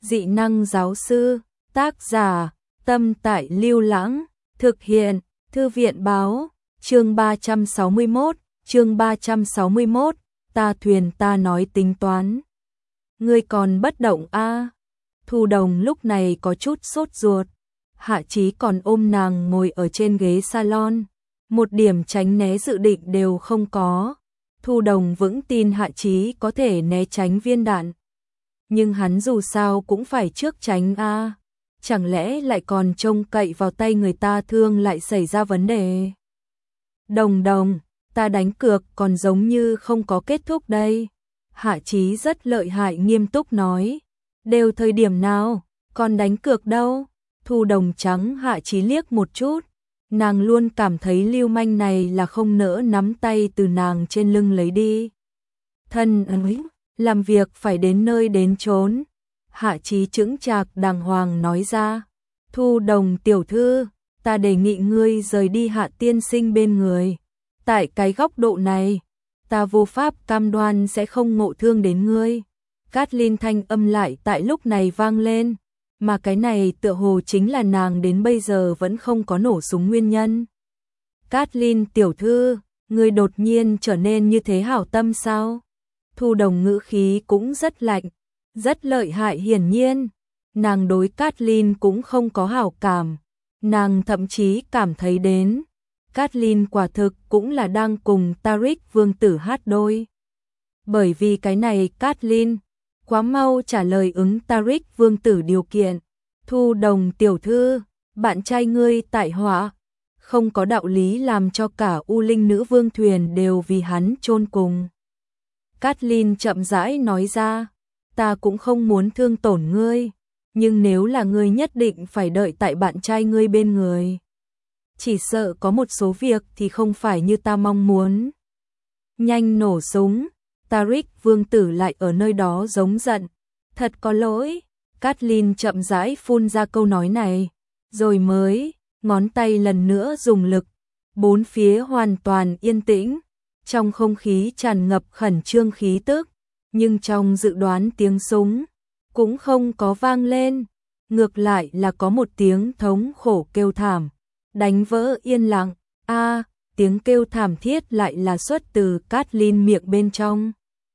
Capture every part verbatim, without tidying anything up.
Dị năng giáo sư, tác giả, Tâm Tại Lưu Lãng, thực hiện, Thư viện báo, chương ba trăm sáu mươi mốt, chương ba trăm sáu mươi mốt, ta thuyền ta nói tính toán. Ngươi còn bất động a? À? Thu Đồng lúc này có chút sốt ruột, Hạ Chí còn ôm nàng ngồi ở trên ghế salon, một điểm tránh né dự định đều không có. Thu Đồng vững tin Hạ Chí có thể né tránh viên đạn. Nhưng hắn dù sao cũng phải trước tránh a, à. Chẳng lẽ lại còn trông cậy vào tay người ta thương lại xảy ra vấn đề. Đồng Đồng, ta đánh cược còn giống như không có kết thúc đây. Hạ Chí rất lợi hại nghiêm túc nói. Đều thời điểm nào, còn đánh cược đâu. Thu Đồng trắng Hạ Chí liếc một chút. Nàng luôn cảm thấy lưu manh này là không nỡ nắm tay từ nàng trên lưng lấy đi. Thân ấy, làm việc phải đến nơi đến chốn. Hạ Chí chững chạc đàng hoàng nói ra. Thu Đồng tiểu thư, ta đề nghị ngươi rời đi Hạ tiên sinh bên người. Tại cái góc độ này, ta vô pháp cam đoan sẽ không ngộ thương đến ngươi. Kathleen thanh âm lại tại lúc này vang lên, mà cái này tựa hồ chính là nàng đến bây giờ vẫn không có nổ súng nguyên nhân. Kathleen tiểu thư, ngươi đột nhiên trở nên như thế hảo tâm sao? Thu Đồng ngữ khí cũng rất lạnh, rất lợi hại hiển nhiên. Nàng đối Kathleen cũng không có hảo cảm, nàng thậm chí cảm thấy đến Kathleen quả thực cũng là đang cùng Tariq vương tử hát đôi. Bởi vì cái này Kathleen quá mau trả lời ứng Tariq vương tử điều kiện. Thu Đồng tiểu thư, bạn trai ngươi tại họa, không có đạo lý làm cho cả U Linh nữ vương thuyền đều vì hắn chôn cùng. Kathleen chậm rãi nói ra, ta cũng không muốn thương tổn ngươi, nhưng nếu là ngươi nhất định phải đợi tại bạn trai ngươi bên người, chỉ sợ có một số việc thì không phải như ta mong muốn. Nhanh nổ súng. Tariq vương tử lại ở nơi đó giống giận. Thật có lỗi. Kathleen chậm rãi phun ra câu nói này, rồi mới ngón tay lần nữa dùng lực. Bốn phía hoàn toàn yên tĩnh, trong không khí tràn ngập khẩn trương khí tức, nhưng trong dự đoán tiếng súng cũng không có vang lên, ngược lại là có một tiếng thống khổ kêu thảm đánh vỡ yên lặng. A, à, tiếng kêu thảm thiết lại là xuất từ Kathleen miệng bên trong.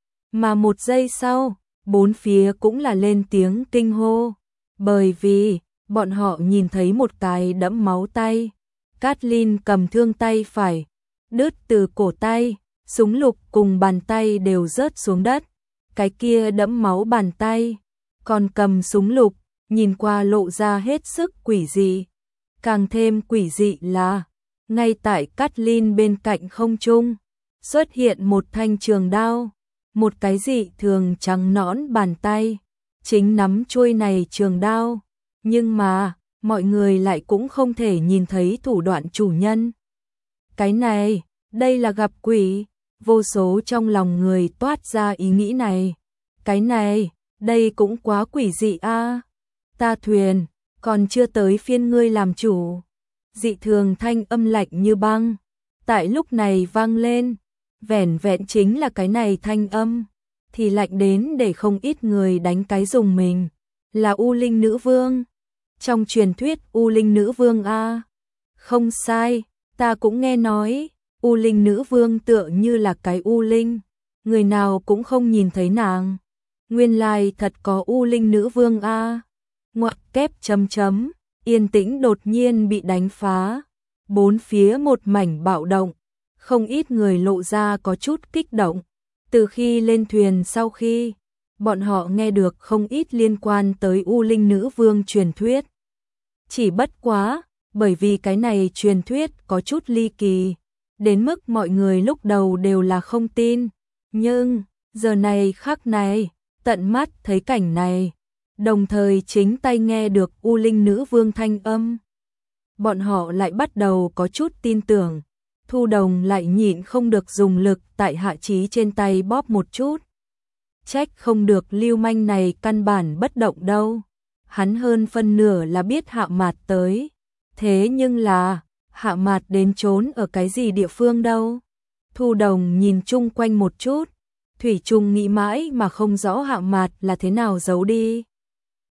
Mà một giây sau, bốn phía cũng là lên tiếng kinh hô, bởi vì bọn họ nhìn thấy một cái đẫm máu tay. Kathleen cầm thương tay phải, đứt từ cổ tay, súng lục cùng bàn tay đều rớt xuống đất. Cái kia đẫm máu bàn tay, còn cầm súng lục, nhìn qua lộ ra hết sức quỷ dị. Càng thêm quỷ dị là, ngay tại Kathleen bên cạnh không trung, xuất hiện một thanh trường đao, một cái dị thường trắng nõn bàn tay, chính nắm chuôi này trường đao, nhưng mà, mọi người lại cũng không thể nhìn thấy thủ đoạn chủ nhân. Cái này, đây là gặp quỷ, vô số trong lòng người toát ra ý nghĩ này. Cái này, đây cũng quá quỷ dị a. À. Ta thuyền, còn chưa tới phiên ngươi làm chủ. Dị thường thanh âm lạnh như băng, tại lúc này vang lên, vẻn vẹn chính là cái này thanh âm, thì lạnh đến để không ít người đánh cái dùng mình. Là U Linh nữ vương. Trong truyền thuyết U Linh nữ vương a. À. Không sai, ta cũng nghe nói, U Linh nữ vương tựa như là cái U Linh, người nào cũng không nhìn thấy nàng. Nguyên lai thật có U Linh nữ vương a. À. Ngoặc kép chấm chấm, yên tĩnh đột nhiên bị đánh phá, bốn phía một mảnh bạo động, không ít người lộ ra có chút kích động. Từ khi lên thuyền sau khi, bọn họ nghe được không ít liên quan tới U Linh nữ vương truyền thuyết. Chỉ bất quá, bởi vì cái này truyền thuyết có chút ly kỳ, đến mức mọi người lúc đầu đều là không tin. Nhưng, giờ này khắc này, tận mắt thấy cảnh này, đồng thời chính tay nghe được U Linh nữ vương thanh âm, bọn họ lại bắt đầu có chút tin tưởng. Thu Đồng lại nhịn không được dùng lực tại Hạ Chí trên tay bóp một chút. Trách không được lưu manh này căn bản bất động đâu. Hắn hơn phân nửa là biết Hạ Mạt tới. Thế nhưng là, Hạ Mạt đến trốn ở cái gì địa phương đâu. Thu Đồng nhìn chung quanh một chút, thủy chung nghĩ mãi mà không rõ Hạ Mạt là thế nào giấu đi.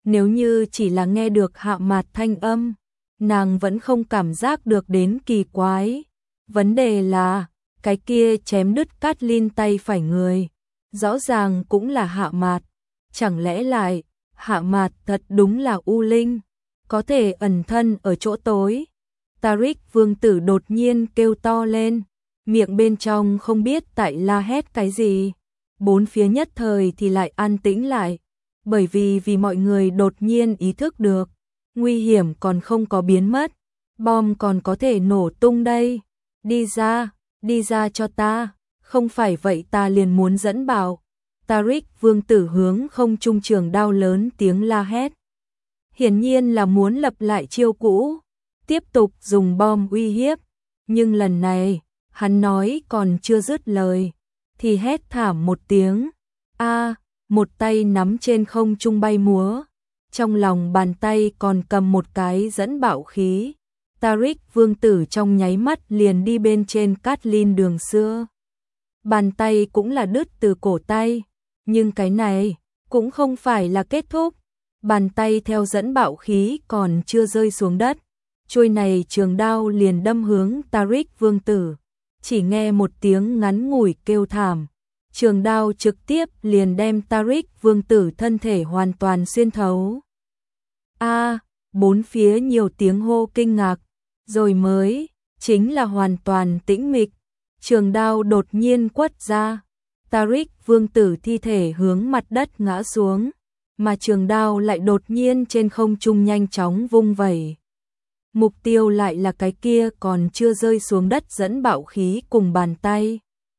Nếu như chỉ là nghe được Hạ Mạt thanh âm, nàng vẫn không cảm giác được đến kỳ quái. Vấn đề là, cái kia chém đứt Cát-Linh tay phải người, rõ ràng cũng là Hạ Mạt. Chẳng lẽ lại, Hạ Mạt thật đúng là U Linh, có thể ẩn thân ở chỗ tối. Tariq vương tử đột nhiên kêu to lên, miệng bên trong không biết tại la hét cái gì. Bốn phía nhất thời thì lại an tĩnh lại, bởi vì vì mọi người đột nhiên ý thức được, nguy hiểm còn không có biến mất, bom còn có thể nổ tung đây. Đi ra, đi ra cho ta, không phải vậy ta liền muốn dẫn bảo. Tariq vương tử hướng không trung trường đao lớn tiếng la hét. Hiển nhiên là muốn lập lại chiêu cũ, tiếp tục dùng bom uy hiếp. Nhưng lần này, hắn nói còn chưa dứt lời, thì hét thảm một tiếng. A, một tay nắm trên không trung bay múa, trong lòng bàn tay còn cầm một cái dẫn bạo khí. Tariq vương tử trong nháy mắt liền đi bên trên Cát-Linh đường xưa. Bàn tay cũng là đứt từ cổ tay, nhưng cái này cũng không phải là kết thúc. Bàn tay theo dẫn bạo khí còn chưa rơi xuống đất, chuôi này trường đao liền đâm hướng Tariq vương tử. Chỉ nghe một tiếng ngắn ngủi kêu thảm, trường đao trực tiếp liền đem Tariq vương tử thân thể hoàn toàn xuyên thấu. A, bốn phía nhiều tiếng hô kinh ngạc, rồi mới chính là hoàn toàn tĩnh mịch. Trường đao đột nhiên quất ra, Tariq vương tử thi thể hướng mặt đất ngã xuống, mà trường đao lại đột nhiên trên không trung nhanh chóng vung vẩy. Mục tiêu lại là cái kia còn chưa rơi xuống đất dẫn bạo khí cùng bàn tay.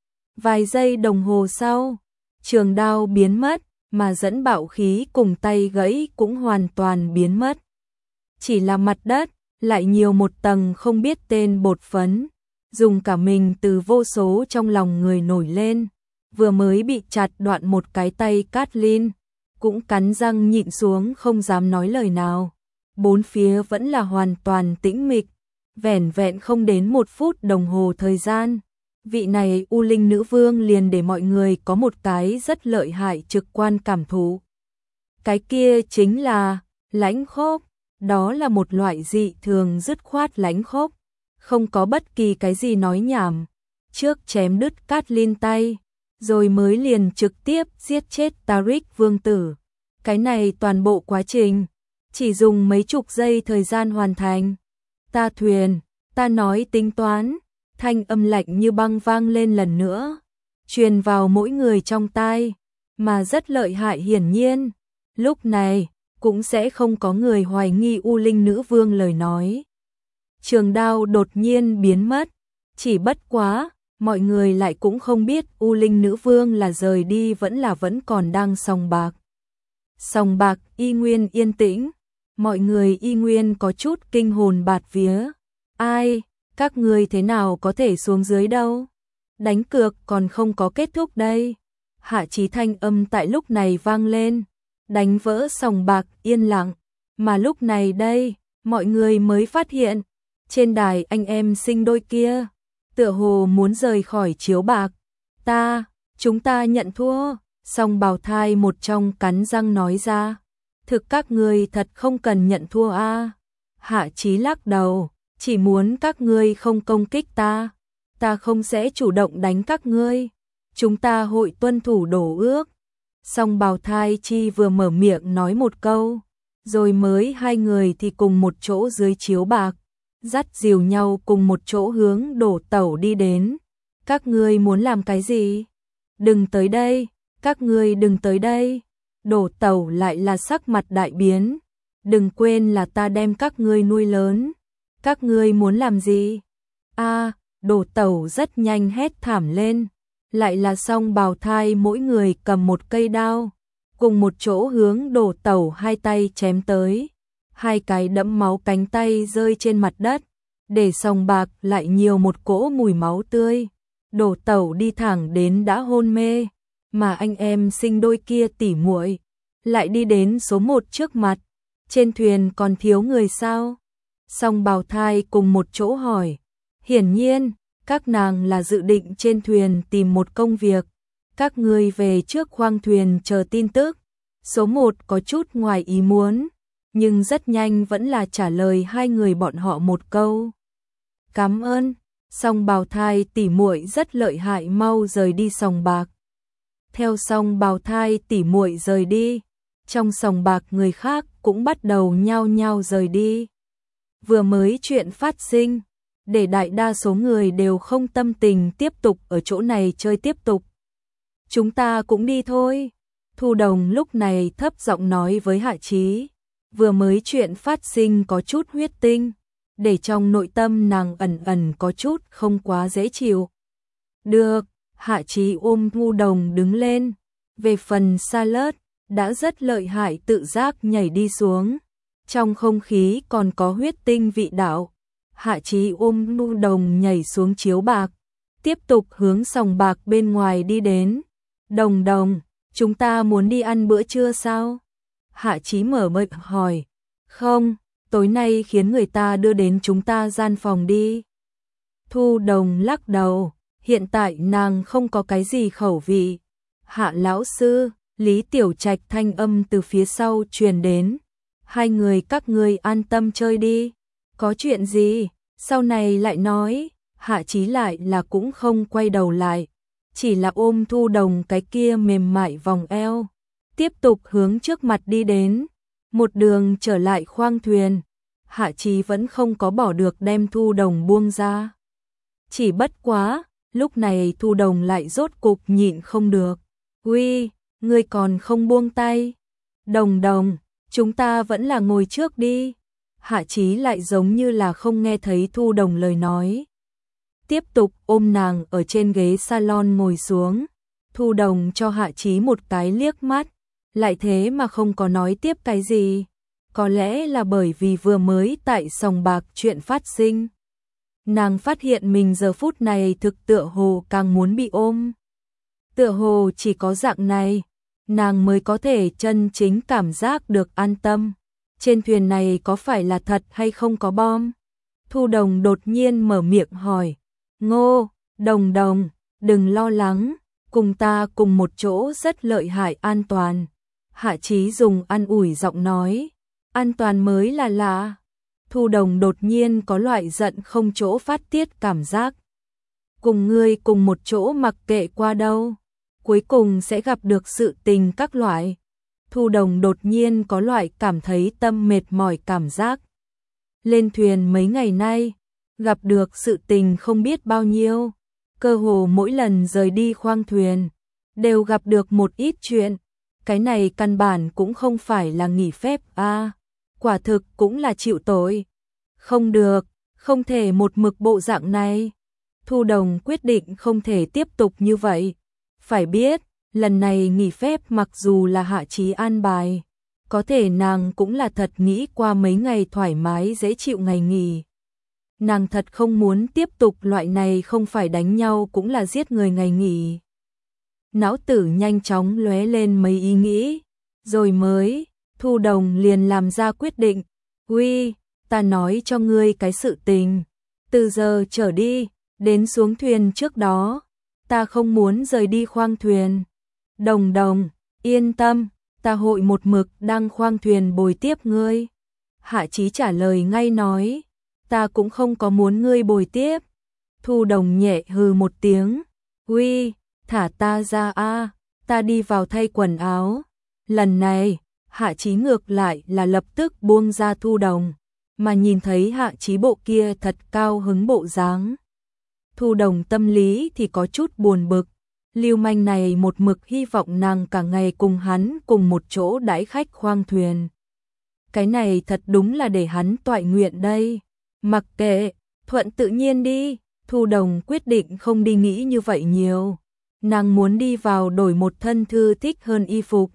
Vài giây đồng hồ sau, trường đao biến mất, mà dẫn bạo khí cùng tay gãy cũng hoàn toàn biến mất. Chỉ là mặt đất, lại nhiều một tầng không biết tên bột phấn, dùng cả mình từ vô số trong lòng người nổi lên. Vừa mới bị chặt đoạn một cái tay Cát-Linh, cũng cắn răng nhịn xuống không dám nói lời nào. Bốn phía vẫn là hoàn toàn tĩnh mịch, vẻn vẹn không đến một phút đồng hồ thời gian. Vị này U Linh nữ vương liền để mọi người có một cái rất lợi hại trực quan cảm thụ. Cái kia chính là lãnh khốc, đó là một loại dị thường dứt khoát lãnh khốc, không có bất kỳ cái gì nói nhảm. Trước chém đứt Cát-Linh tay, rồi mới liền trực tiếp giết chết Tariq vương tử. Cái này toàn bộ quá trình chỉ dùng mấy chục giây thời gian hoàn thành. Ta thuyền, ta nói tính toán, thanh âm lạnh như băng vang lên lần nữa, truyền vào mỗi người trong tai, mà rất lợi hại hiển nhiên. Lúc này, cũng sẽ không có người hoài nghi U Linh nữ vương lời nói. Trường đao đột nhiên biến mất, chỉ bất quá, mọi người lại cũng không biết U Linh nữ vương là rời đi vẫn là vẫn còn đang sòng bạc. Sòng bạc y nguyên yên tĩnh, mọi người y nguyên có chút kinh hồn bạt vía. Ai, các người thế nào có thể xuống dưới đâu? Đánh cược còn không có kết thúc đây. Hạ Chí thanh âm tại lúc này vang lên, đánh vỡ sòng bạc yên lặng. Mà lúc này đây, mọi người mới phát hiện, trên đài anh em sinh đôi kia, tựa hồ muốn rời khỏi chiếu bạc. Ta, chúng ta nhận thua. Song Bào Thai một trong cắn răng nói ra, thực các ngươi thật không cần nhận thua a. À. Hạ Chí lắc đầu, chỉ muốn các ngươi không công kích ta, ta không sẽ chủ động đánh các ngươi, chúng ta hội tuân thủ đổ ước. Song Bào Thai chi vừa mở miệng nói một câu, rồi mới hai người thì cùng một chỗ dưới chiếu bạc, dắt dìu nhau cùng một chỗ hướng đổ tẩu đi đến. Các ngươi muốn làm cái gì? Đừng tới đây, các ngươi đừng tới đây. Đổ tẩu lại là sắc mặt đại biến. Đừng quên là ta đem các ngươi nuôi lớn. Các ngươi muốn làm gì? A, à, đổ tẩu rất nhanh hét thảm lên. Lại là Song Bào Thai mỗi người cầm một cây đao, cùng một chỗ hướng đổ tẩu hai tay chém tới. Hai cái đẫm máu cánh tay rơi trên mặt đất, để sòng bạc lại nhiều một cỗ mùi máu tươi. Đổ tẩu đi thẳng đến đã hôn mê, mà anh em sinh đôi kia tỉ muội lại đi đến số một trước mặt. Trên thuyền còn thiếu người sao? Song Bào Thai cùng một chỗ hỏi. Hiển nhiên, các nàng là dự định trên thuyền tìm một công việc. Các ngươi về trước khoang thuyền chờ tin tức. Số một có chút ngoài ý muốn, nhưng rất nhanh vẫn là trả lời hai người bọn họ một câu. Cảm ơn, song bào thai tỷ muội rất lợi hại, mau rời đi sòng bạc. Theo song bào thai tỷ muội rời đi, trong sòng bạc người khác cũng bắt đầu nhao nhao rời đi. Vừa mới chuyện phát sinh, để đại đa số người đều không tâm tình tiếp tục ở chỗ này chơi tiếp tục. Chúng ta cũng đi thôi. Thu Đồng lúc này thấp giọng nói với Hạ Chí. Vừa mới chuyện phát sinh có chút huyết tinh, để trong nội tâm nàng ẩn ẩn có chút không quá dễ chịu. Được, Hạ Chí ôm Thu Đồng đứng lên. Về phần Salad, đã rất lợi hại tự giác nhảy đi xuống. Trong không khí còn có huyết tinh vị đạo. Hạ Chí ôm Thu Đồng nhảy xuống chiếu bạc, tiếp tục hướng sòng bạc bên ngoài đi đến. Đồng Đồng, chúng ta muốn đi ăn bữa trưa sao? Hạ Chí mở miệng hỏi. Không, tối nay khiến người ta đưa đến chúng ta gian phòng đi. Thu Đồng lắc đầu, hiện tại nàng không có cái gì khẩu vị. Hạ lão sư, Lý Tiểu Trạch thanh âm từ phía sau truyền đến. Hai người các ngươi an tâm chơi đi. Có chuyện gì? Sau này lại nói. Hạ Chí lại là cũng không quay đầu lại, chỉ là ôm Thu Đồng cái kia mềm mại vòng eo, tiếp tục hướng trước mặt đi đến. Một đường trở lại khoang thuyền, Hạ Chí vẫn không có bỏ được đem Thu Đồng buông ra. Chỉ bất quá, lúc này Thu Đồng lại rốt cục nhịn không được. Uy, ngươi còn không buông tay. Đồng Đồng, chúng ta vẫn là ngồi trước đi. Hạ Chí lại giống như là không nghe thấy Thu Đồng lời nói. Tiếp tục ôm nàng ở trên ghế salon ngồi xuống. Thu Đồng cho Hạ Chí một cái liếc mắt, lại thế mà không có nói tiếp cái gì. Có lẽ là bởi vì vừa mới tại sòng bạc chuyện phát sinh. Nàng phát hiện mình giờ phút này thực tựa hồ càng muốn bị ôm. Tựa hồ chỉ có dạng này, nàng mới có thể chân chính cảm giác được an tâm. Trên thuyền này có phải là thật hay không có bom? Thu Đồng đột nhiên mở miệng hỏi. Ngô, Đồng Đồng, đừng lo lắng, cùng ta cùng một chỗ rất lợi hại, an toàn. Hạ Chí dùng an ủi giọng nói. An toàn mới là lạ. Thu Đồng đột nhiên có loại giận không chỗ phát tiết cảm giác. Cùng ngươi cùng một chỗ mặc kệ qua đâu, cuối cùng sẽ gặp được sự tình các loại. Thu Đồng đột nhiên có loại cảm thấy tâm mệt mỏi cảm giác. Lên thuyền mấy ngày nay, gặp được sự tình không biết bao nhiêu, cơ hồ mỗi lần rời đi khoang thuyền, đều gặp được một ít chuyện. Cái này căn bản cũng không phải là nghỉ phép a, à, quả thực cũng là chịu tội. Không được, không thể một mực bộ dạng này. Thu Đồng quyết định không thể tiếp tục như vậy. Phải biết, lần này nghỉ phép mặc dù là Hạ Chí an bài, có thể nàng cũng là thật nghĩ qua mấy ngày thoải mái dễ chịu ngày nghỉ. Nàng thật không muốn tiếp tục loại này không phải đánh nhau cũng là giết người ngày nghỉ. Não tử nhanh chóng lóe lên mấy ý nghĩ, rồi mới, Thu Đồng liền làm ra quyết định. Uy, ta nói cho ngươi cái sự tình, từ giờ trở đi, đến xuống thuyền trước đó, ta không muốn rời đi khoang thuyền. Đồng Đồng, yên tâm, ta hội một mực đang khoang thuyền bồi tiếp ngươi. Hạ Chí trả lời ngay nói, ta cũng không có muốn ngươi bồi tiếp. Thu Đồng nhẹ hừ một tiếng, uy, thả ta ra a, ta đi vào thay quần áo. Lần này, Hạ Chí ngược lại là lập tức buông ra Thu Đồng, mà nhìn thấy Hạ Chí bộ kia thật cao hứng bộ dáng. Thu Đồng tâm lý thì có chút buồn bực, lưu manh này một mực hy vọng nàng cả ngày cùng hắn cùng một chỗ đãi khách khoang thuyền. Cái này thật đúng là để hắn toại nguyện đây. Mặc kệ, thuận tự nhiên đi. Thu Đồng quyết định không đi nghĩ như vậy nhiều. Nàng muốn đi vào đổi một thân thư thích hơn y phục,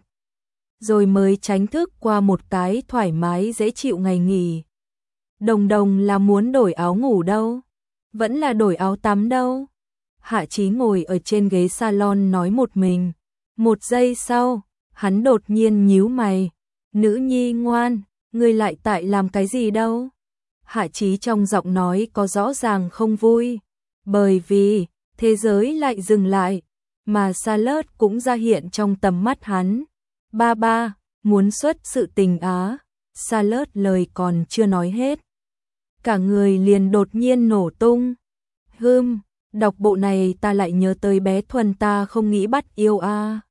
rồi mới tránh thức qua một cái thoải mái dễ chịu ngày nghỉ. Đồng Đồng là muốn đổi áo ngủ đâu, vẫn là đổi áo tắm đâu. Hạ Chí ngồi ở trên ghế salon nói một mình. Một giây sau, hắn đột nhiên nhíu mày. Nữ nhi ngoan, ngươi lại tại làm cái gì đâu? Hạ Chí trong giọng nói có rõ ràng không vui, bởi vì thế giới lại dừng lại, mà Salad cũng ra hiện trong tầm mắt hắn. Ba ba, muốn xuất sự tình á. Charlotte lời còn chưa nói hết. Cả người liền đột nhiên nổ tung. Hừm, đọc bộ này ta lại nhớ tới bé Thuần ta không nghĩ bắt yêu a.